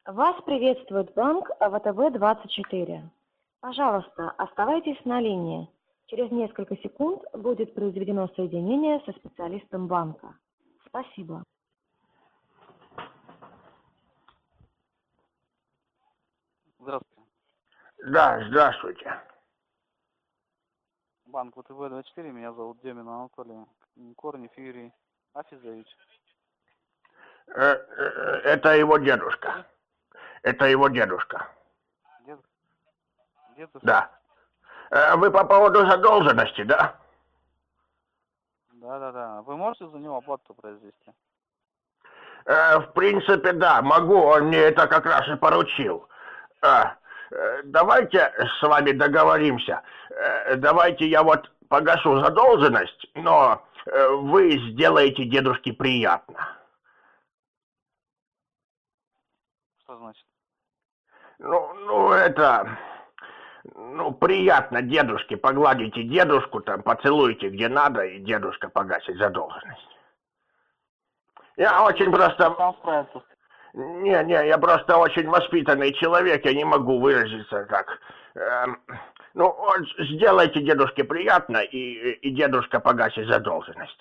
Вас приветствует банк ВТБ-24. Пожалуйста, оставайтесь на линии. Через несколько секунд будет произведено соединение со специалистом банка. Спасибо. Здравствуйте. Да, здравствуйте. Банк ВТБ-24, меня зовут Демин Анатолий. Корнев Юрий Афизович. Это его дедушка. Это его дедушка. Дедушка? Да. Вы по поводу задолженности, да? Да. Вы можете за него оплату произвести? В принципе, да, могу. Он мне это как раз и поручил. Давайте с вами договоримся. Давайте я вот погашу задолженность, но вы сделаете дедушке приятно. Что значит? Приятно дедушке, погладите дедушку, там, поцелуйте где надо, и дедушка погасит задолженность. Я очень просто... Сам справится. Я просто очень воспитанный человек, я не могу выразиться так. Сделайте дедушке приятно, и дедушка погасит задолженность.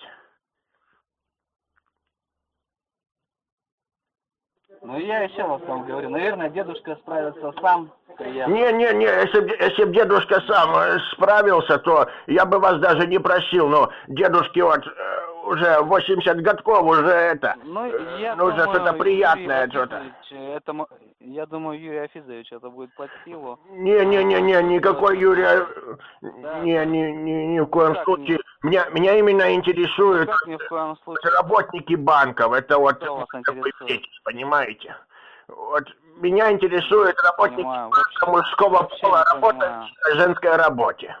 Я еще раз вам говорю, наверное, дедушка справится сам. Если бы дедушка сам справился, то я бы вас даже не просил, но дедушке уже 80 годков, уже это, нужно что-то приятное, что-то. Я думаю, Юрий Афизович, это будет под силу. Никакой Юрий, ни в коем случае. Меня именно интересуют работники банков, это вот, понимаете? Вот меня интересует работники мужского пола, работать в женской работе.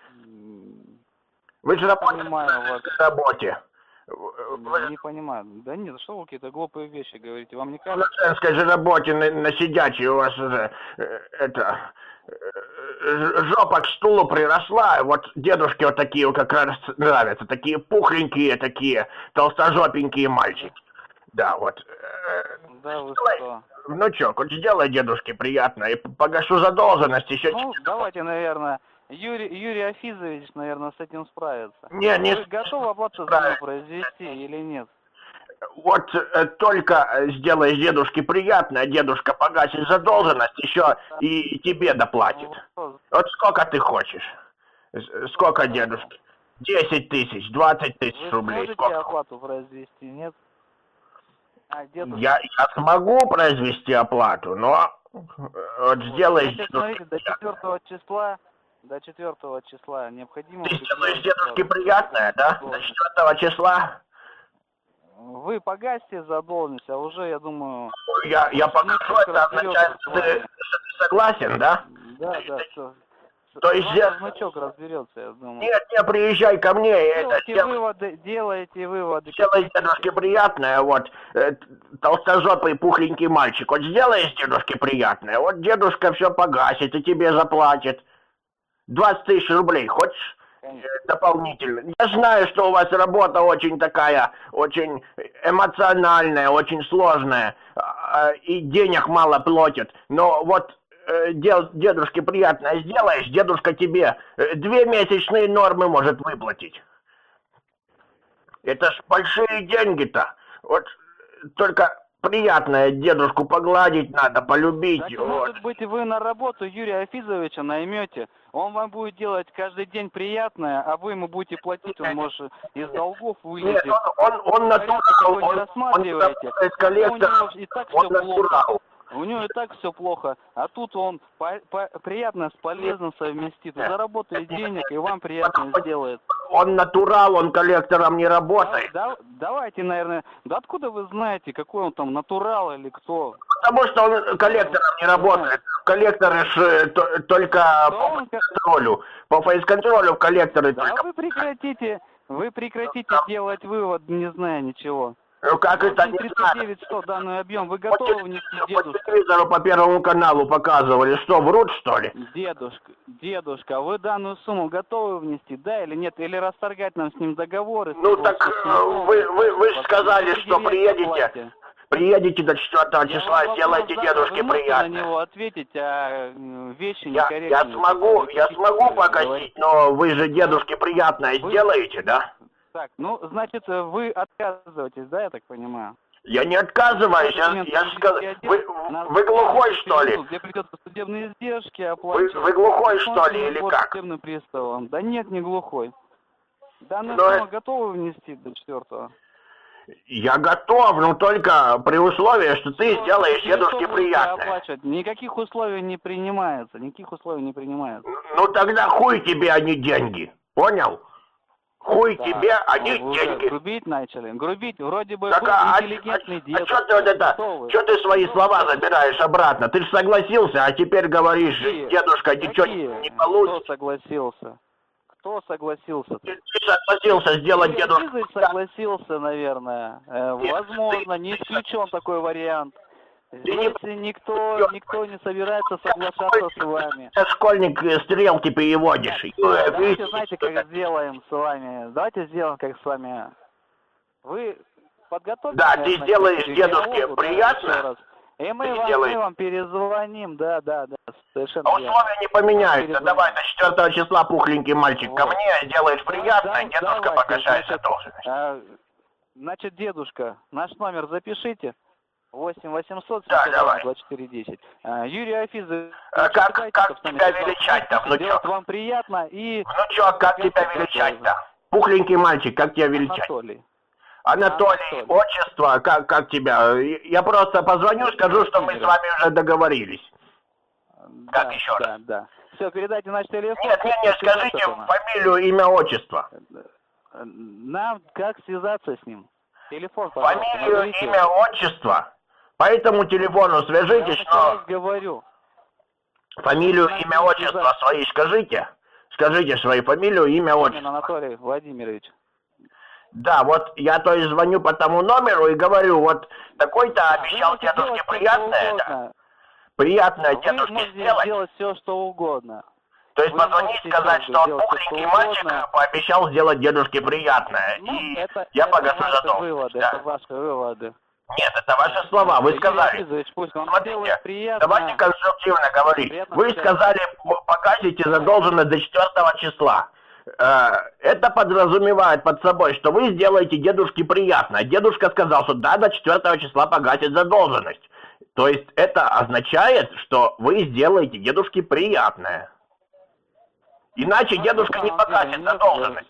Вы же работаете в работе. Не понимаю. Да нет, что вы какие-то глупые вещи говорите? Вам не кажется? На женской же работе, на сидячей у вас уже жопа к стулу приросла. Вот дедушки вот такие как раз нравятся. Такие пухленькие, такие толстожопенькие мальчики. Да, вот. Да, вы что? Внучок, вот сделай дедушке приятно и погашу задолженность еще. Давайте, наверное, Юрий Афизович, наверное, с этим справится. Вы готовы оплату за него произвести или нет? Вот только сделай дедушке приятно, а дедушка погасит задолженность, еще и тебе доплатит. Вот сколько ты хочешь? Сколько дедушке? 10 тысяч, 20 тысяч рублей. Вы можете оплату произвести, нет? Я смогу произвести оплату, но вот сделай дедушке до 4 числа необходимо... Ты сделаешь дедушке приятное, да? До 4 числа? Вы погасите задолженность, а уже, я думаю... Я погашу это, означает, ты согласен, да? Да, все. То есть... Значок разберется, я думаю. Нет, приезжай ко мне. Делайте выводы. Сделай дедушке приятное, вот, толстожопый пухленький мальчик. Вот сделаешь дедушке приятное, вот дедушка все погасит и тебе заплатит. 20 тысяч рублей, хочешь? Дополнительно. Я знаю, что у вас работа очень такая, очень эмоциональная, очень сложная, и денег мало платят, но вот дедушке приятно сделаешь, дедушка тебе 2 месячные нормы может выплатить. Это ж большие деньги-то. Вот только приятное дедушку погладить надо, полюбить. Значит, может быть, вы на работу Юрия Афизовича наймете, он вам будет делать каждый день приятное, а вы ему будете платить, он может из долгов вылезет. Нет, он натурал, он не рассматриваете, у него и так все плохо, а тут он приятно с полезным совместит, заработает денег и вам приятно сделает. Он натурал, он коллектором не работает. Давайте, наверное, да откуда вы знаете, какой он там натурал или кто? Потому что он коллектором не работает. Коллекторы ж только по фейс-контролю. По фейс-контролю коллекторы только... Вы прекратите делать вывод, не зная ничего. Как это не 39 100 данный объем, вы готовы внести дедушку? По телевизору, по Первому каналу показывали, что, врут, что ли? Дедушка, вы данную сумму готовы внести, да или нет? Или расторгать нам с ним договоры? Ну так вы же сказали, что приедете. Приедете до 4 Я числа, вам сделайте вопрос задал, дедушке вы можете на приятное. него ответить, а вещи Я некорректные. смогу погасить, но вы же дедушке приятное Вы- сделаете, да? Так, ну, значит, вы отказываетесь, да, я так понимаю? Я не отказываюсь, я же сказал, вы глухой, что ли? Где придется судебные издержки Вы оплачивать. глухой, что ли, или как? Судебным приставом. Да нет, не глухой. Данную Но сумму готовы внести до 4-го? Я готов, но только при условии, что ты сделаешь дедушке Что будете приятное. оплачивать? Никаких условий не принимается, никаких условий не принимается. Ну тогда хуй тебе, а не деньги. Понял? Хуй Да. тебе, а не Вы уже деньги. грубить начали. Грубить, вроде бы Так, вы интеллигентный дед. что ты вот это, Кто вы? что ты свои слова забираешь обратно? Ты же согласился, а теперь говоришь, Какие? дедушка, ничего не получится. Кто согласился? Кто согласился? Ты согласился сделать Юрий дедушку. Афизович согласился, наверное. Возможно, не исключен такой вариант. Здесь никто не собирается соглашаться с вами. Ты школьник стрелки переводишь. Давайте, знаете, как сделаем с вами. Давайте сделаем, как с вами. Вы подготовьте. Да, наверное, ты сделаешь к дедушке диалогу, да, приятно. еще раз. И мы вам перезвоним, да, совершенно А верно. условия не поменяются. Перезвоним. Давай до 4 числа пухленький мальчик ко Вот. мне, делаешь приятно, Да, дедушка давайте, погашает значит, задолженность. Значит, дедушка, наш номер запишите. 8 800 Да, давай. 24 10. Юрий Афизович, Как тебя величать-то, внучок? Сделать вам приятно и... Внучок, как тебя величать-то? Пухленький мальчик, как тебя величать? Анатолий. Анатолий, отчество, как тебя? Я просто позвоню, скажу, что мы с вами уже договорились. Как еще раз? Да. Все, передайте наш телефон. Нет, скажите фамилию, имя, отчество. Нам как связаться с ним? Телефон, пожалуйста. Фамилию, назовите. имя, отчество. По этому телефону свяжитесь, Я вам но говорю. фамилию, имя, отчество свои скажите. Скажите свои фамилию, имя, Фомин отчество. Анатолий Владимирович. Да, вот я то есть звоню по тому номеру и говорю, вот такой-то обещал Вы можете дедушке делать всё, приятное, что да? угодно. Приятное Вы дедушке можете сделать. сделать все, что угодно. То есть вы позвонить, можете сказать, делать что он всё, пухленький что мальчик угодно. пообещал сделать дедушке приятное. Ну, И это погашу ваши задолженность. выводы, Да. это ваши выводы. Нет, это ваши слова, вы Юрий сказали. Афизович, пусть вам Смотрите, сделает приятно. давайте конструктивно говорить. Приятно Вы общаться. сказали, погасите задолженность до 4 числа. Это подразумевает под собой, что вы сделаете дедушке приятно. Дедушка сказал, что да, до 4 числа погасит задолженность. То есть это означает, что вы сделаете дедушке приятное. Иначе дедушка не погасит задолженность.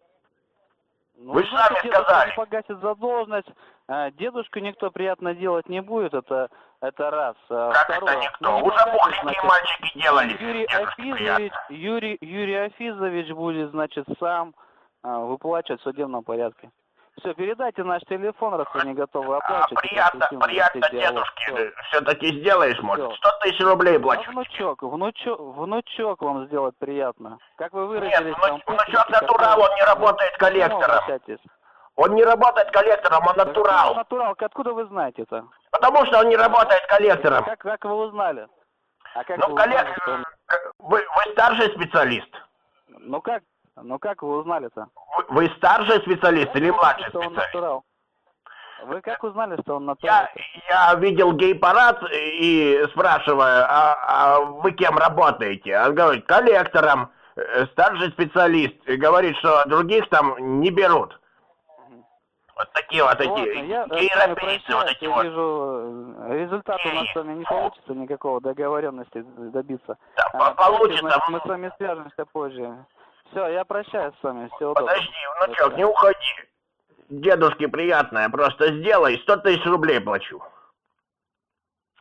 Ну, Вы же знаете, сами дедушка сказали. не погасит задолженность. Дедушку никто приятно делать не будет, это раз. Как Второе, это никто? не Уже погасит, пухленькие значит, мальчики делали Юрий дедушке Афизович, приятное. Юрий Афизович будет, значит, сам выплачивать в судебном порядке. Все, передайте наш телефон, раз вы не готовы оплачивать. Приятно дедушке все-таки сделаешь, может? 100 000 рублей плачу. Внучок вам сделать приятно. Как вы Нет, выразились, там, внучок натурал, он не работает коллектором. Он не работает коллектором, он натурал. Натурал, откуда вы знаете это? Потому что он не работает коллектором. Как вы узнали? Ну, коллектор, вы старший специалист? Ну как вы узнали-то? Вы старший специалист или младший специалист? Вы как узнали, что он натурал? Я видел гей-парад и спрашиваю, а вы кем работаете? Он говорит, коллектором, старший специалист. И говорит, что других там не берут. Вот такие вот эти европейцы, вот эти вот. Я вижу, результата у нас с вами не получится, никакого договоренности добиться. Да, получится. Значит, мы с вами свяжемся позже. Все, я прощаюсь с вами, всего доброго. Подожди, внучок, не уходи. Дедушке приятное, просто сделай, 100 000 рублей плачу.